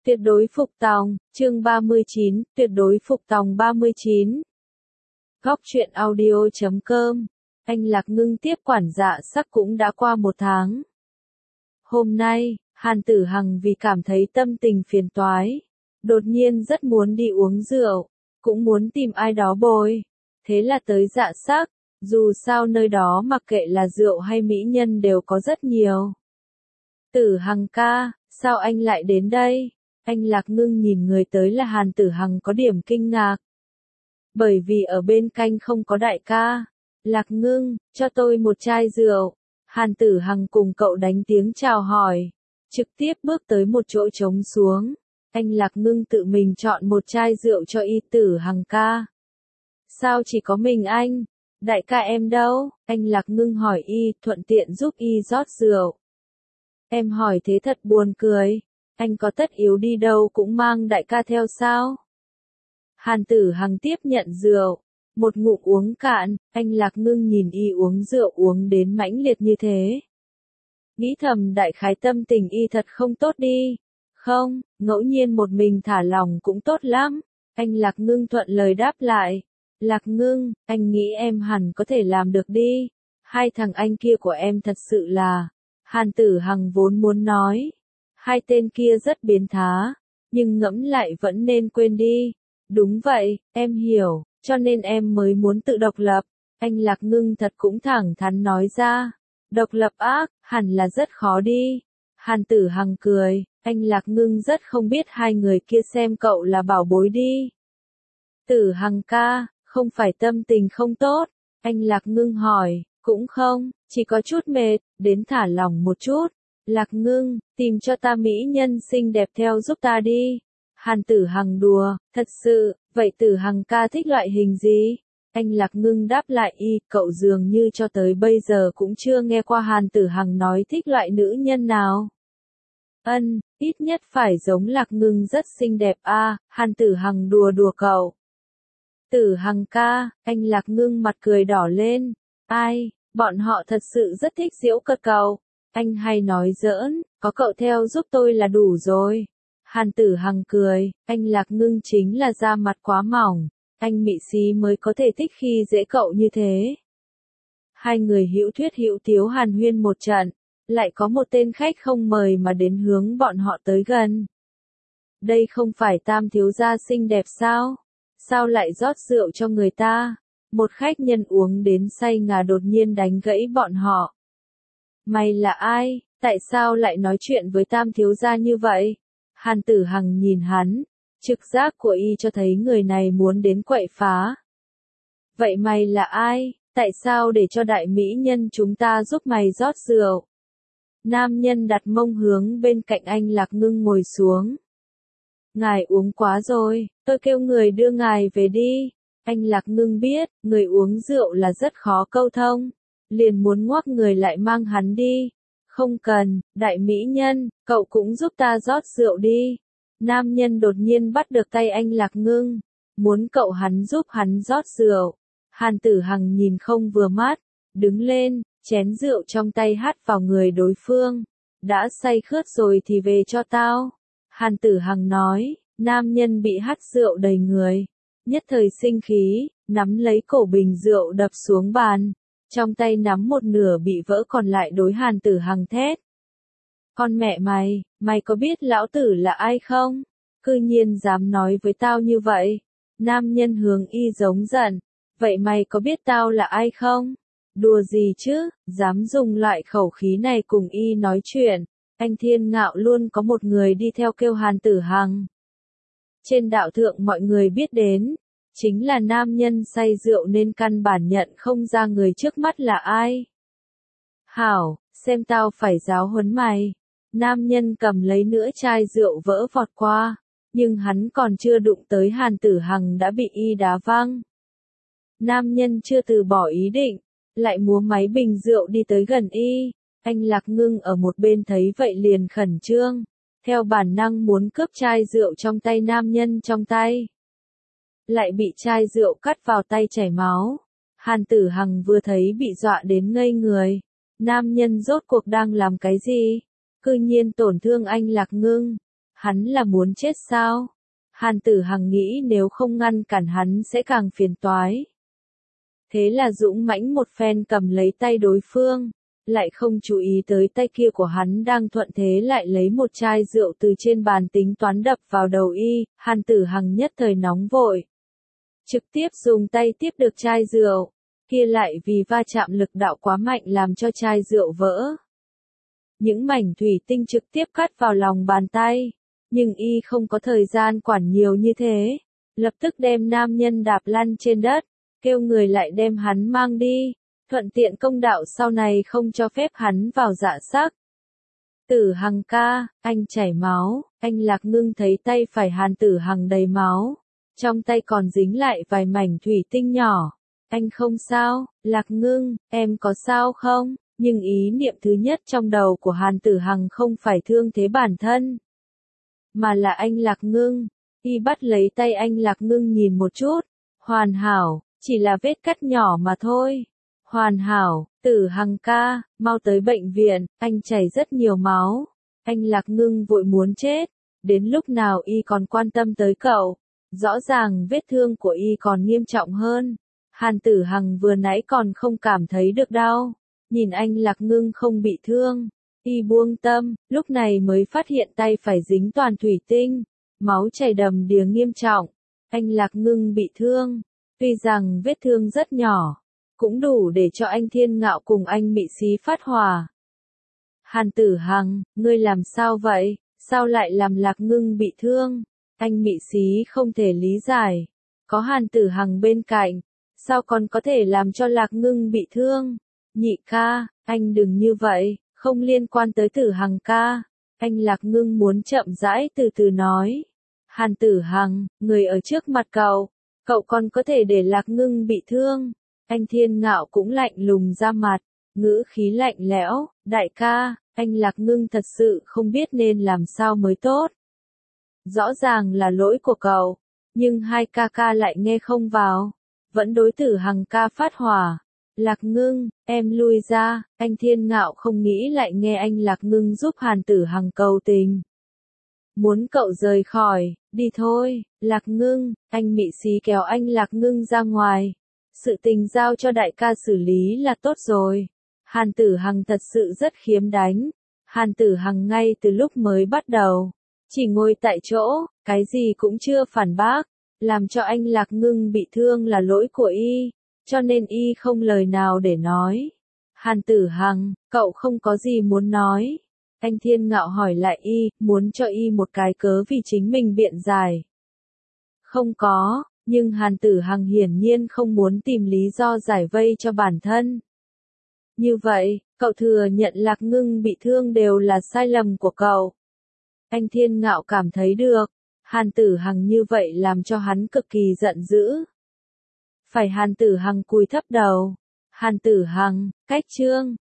Tuyệt đối phục tòng, chương 39, tuyệt đối phục tòng 39. Góc truyện audio.com. Anh Lạc Ngưng tiếp quản Dạ Sắc cũng đã qua 1 tháng. Hôm nay, Hàn Tử Hằng vì cảm thấy tâm tình phiền toái, đột nhiên rất muốn đi uống rượu, cũng muốn tìm ai đó bồi. Thế là tới Dạ Sắc, dù sao nơi đó mặc kệ là rượu hay mỹ nhân đều có rất nhiều. Tử Hằng ca, sao anh lại đến đây? Anh Lạc Ngưng nhìn người tới là Hàn Tử Hằng có điểm kinh ngạc. Bởi vì ở bên cạnh không có đại ca. Lạc Ngưng, cho tôi một chai rượu. Hàn Tử Hằng cùng cậu đánh tiếng chào hỏi. Trực tiếp bước tới một chỗ trống xuống. Anh Lạc Ngưng tự mình chọn một chai rượu cho y Tử Hằng ca. Sao chỉ có mình anh? Đại ca em đâu? Anh Lạc Ngưng hỏi y, thuận tiện giúp y rót rượu. Em hỏi thế thật buồn cười. Anh có tất yếu đi đâu cũng mang đại ca theo sao? Hàn Tử Hằng tiếp nhận rượu, một ngụm uống cạn, anh Lạc Ngưng nhìn y uống rượu uống đến mãnh liệt như thế. Nghĩ thầm đại khái tâm tình y thật không tốt đi. Không, ngẫu nhiên một mình thả lòng cũng tốt lắm. Anh Lạc Ngưng thuận lời đáp lại. Lạc Ngưng, anh nghĩ em hẳn có thể làm được đi. Hai thằng anh kia của em thật sự là... Hàn Tử Hằng vốn muốn nói. Hai tên kia rất biến thá, nhưng ngẫm lại vẫn nên quên đi. Đúng vậy, em hiểu, cho nên em mới muốn tự độc lập. Anh Lạc Ngưng thật cũng thẳng thắn nói ra. Độc lập ác, hẳn là rất khó đi. Hàn Tử Hằng cười, anh Lạc Ngưng rất không biết hai người kia xem cậu là bảo bối đi. Tử Hằng ca, không phải tâm tình không tốt? Anh Lạc Ngưng hỏi, cũng không, chỉ có chút mệt, đến thả lỏng một chút. Lạc Ngưng, tìm cho ta mỹ nhân xinh đẹp theo giúp ta đi. Hàn Tử Hằng đùa, thật sự, vậy Tử Hằng ca thích loại hình gì? Anh Lạc Ngưng đáp lại y, cậu dường như cho tới bây giờ cũng chưa nghe qua Hàn Tử Hằng nói thích loại nữ nhân nào. Ít nhất phải giống Lạc Ngưng rất xinh đẹp a. Hàn Tử Hằng đùa đùa cậu. Tử Hằng ca, anh Lạc Ngưng mặt cười đỏ lên. Ai, bọn họ thật sự rất thích giễu cợt cậu. Anh hay nói giỡn, có cậu theo giúp tôi là đủ rồi. Hàn Tử Hằng cười, anh Lạc Ngưng chính là da mặt quá mỏng, anh mị xí mới có thể thích khi dễ cậu như thế. Hai người hữu thuyết hữu tiếu hàn huyên một trận, lại có một tên khách không mời mà đến hướng bọn họ tới gần. Đây không phải Tam thiếu gia xinh đẹp sao? Sao lại rót rượu cho người ta? Một khách nhân uống đến say ngà đột nhiên đánh gãy bọn họ. Mày là ai? Tại sao lại nói chuyện với Tam thiếu gia như vậy? Hàn Tử Hằng nhìn hắn, trực giác của y cho thấy người này muốn đến quậy phá. Vậy mày là ai? Tại sao để cho đại mỹ nhân chúng ta giúp mày rót rượu? Nam nhân đặt mông hướng bên cạnh anh Lạc Ngưng ngồi xuống. Ngài uống quá rồi, tôi kêu người đưa ngài về đi. Anh Lạc Ngưng biết, người uống rượu là rất khó câu thông, liền muốn ngoắc người lại mang hắn đi. Không cần, đại mỹ nhân, cậu cũng giúp ta rót rượu đi. Nam nhân đột nhiên bắt được tay anh Lạc Ngưng, muốn cậu hắn giúp hắn rót rượu. Hàn Tử Hằng nhìn không vừa mắt, đứng lên, chén rượu trong tay hắt vào người đối phương. Đã say khướt rồi thì về cho tao. Hàn Tử Hằng nói, nam nhân bị hắt rượu đầy người. Nhất thời sinh khí, nắm lấy cổ bình rượu đập xuống bàn. Trong tay nắm một nửa bị vỡ còn lại đối Hàn Tử Hằng thét. Con mẹ mày có biết lão tử là ai không? Cư nhiên dám nói với tao như vậy. Nam nhân hướng y giống giận. Vậy mày có biết tao là ai không? Đùa gì chứ, dám dùng loại khẩu khí này cùng y nói chuyện. Anh Thiên Ngạo luôn có một người đi theo kêu Hàn Tử Hằng. Trên đạo thượng mọi người biết đến. Chính là nam nhân say rượu nên căn bản nhận không ra người trước mắt là ai. Hảo, xem tao phải giáo huấn mày. Nam nhân cầm lấy nửa chai rượu vỡ vọt qua, nhưng hắn còn chưa đụng tới Hàn Tử Hằng đã bị y đá văng. Nam nhân chưa từ bỏ ý định, lại múa máy bình rượu đi tới gần y. Anh Lạc Ngưng ở một bên thấy vậy liền khẩn trương, theo bản năng muốn cướp chai rượu trong tay nam nhân trong tay. Lại bị chai rượu cắt vào tay chảy máu. Hàn Tử Hằng vừa thấy bị dọa đến ngây người. Nam nhân rốt cuộc đang làm cái gì? Cư nhiên tổn thương anh Lạc Ngưng. Hắn là muốn chết sao? Hàn Tử Hằng nghĩ nếu không ngăn cản hắn sẽ càng phiền toái. Thế là dũng mãnh một phen cầm lấy tay đối phương, lại không chú ý tới tay kia của hắn đang thuận thế lại lấy một chai rượu từ trên bàn tính toán đập vào đầu y. Hàn Tử Hằng nhất thời nóng vội, trực tiếp dùng tay tiếp được chai rượu, kia lại vì va chạm lực đạo quá mạnh làm cho chai rượu vỡ. Những mảnh thủy tinh trực tiếp cắt vào lòng bàn tay, nhưng y không có thời gian quản nhiều như thế, lập tức đem nam nhân đạp lăn trên đất, kêu người lại đem hắn mang đi, thuận tiện công đạo sau này không cho phép hắn vào dạ sắc. Tử Hằng ca, anh chảy máu. Anh Lạc Ngưng thấy tay phải Hàn Tử Hằng đầy máu, trong tay còn dính lại vài mảnh thủy tinh nhỏ. Anh không sao? Lạc Ngưng, em có sao không? Nhưng ý niệm thứ nhất trong đầu của Hàn Tử Hằng không phải thương thế bản thân, mà là anh Lạc Ngưng. Y bắt lấy tay anh Lạc Ngưng nhìn một chút, hoàn hảo, chỉ là vết cắt nhỏ mà thôi. Hoàn hảo. Tử Hằng ca, mau tới bệnh viện, anh chảy rất nhiều máu. Anh Lạc Ngưng vội muốn chết, đến lúc nào y còn quan tâm tới cậu, rõ ràng vết thương của y còn nghiêm trọng hơn. Hàn Tử Hằng vừa nãy còn không cảm thấy được đau, nhìn anh Lạc Ngưng không bị thương, y buông tâm, lúc này mới phát hiện tay phải dính toàn thủy tinh, máu chảy đầm đìa nghiêm trọng. Anh Lạc Ngưng bị thương, tuy rằng vết thương rất nhỏ, cũng đủ để cho anh Thiên Ngạo cùng anh Mị Xí phát hỏa. Hàn Tử Hằng, ngươi làm sao vậy? Sao lại làm Lạc Ngưng bị thương? Anh Mị Xí không thể lý giải. Có Hàn Tử Hằng bên cạnh, sao còn có thể làm cho Lạc Ngưng bị thương? Nhị ca, anh đừng như vậy, không liên quan tới Tử Hằng ca. Anh Lạc Ngưng muốn chậm rãi từ từ nói. Hàn Tử Hằng, người ở trước mặt cậu còn có thể để Lạc Ngưng bị thương. Anh Thiên Ngạo cũng lạnh lùng ra mặt, ngữ khí lạnh lẽo, đại ca, anh Lạc Ngưng thật sự không biết nên làm sao mới tốt. Rõ ràng là lỗi của cậu, nhưng hai ca ca lại nghe không vào, vẫn đối Tử Hằng ca phát hỏa. Lạc Ngưng, em lui ra. Anh Thiên Ngạo không nghĩ lại nghe anh Lạc Ngưng giúp Hàn Tử Hằng cầu tình. Muốn cậu rời khỏi, đi thôi. Lạc Ngưng, anh Mị Xí kéo anh Lạc Ngưng ra ngoài. Sự tình giao cho đại ca xử lý là tốt rồi. Hàn Tử Hằng thật sự rất khiếm đánh. Hàn Tử Hằng ngay từ lúc mới bắt đầu, chỉ ngồi tại chỗ, cái gì cũng chưa phản bác, làm cho anh Lạc Ngưng bị thương là lỗi của y, cho nên y không lời nào để nói. Hàn Tử Hằng, cậu không có gì muốn nói. Anh Thiên Ngạo hỏi lại y, muốn cho y một cái cớ vì chính mình biện giải. Không có. Nhưng Hàn Tử Hằng hiển nhiên không muốn tìm lý do giải vây cho bản thân. Như vậy, cậu thừa nhận Lạc Ngưng bị thương đều là sai lầm của cậu. Anh Thiên Ngạo cảm thấy được, Hàn Tử Hằng như vậy làm cho hắn cực kỳ giận dữ. Phải Hàn Tử Hằng cúi thấp đầu. Hàn Tử Hằng, cách chương.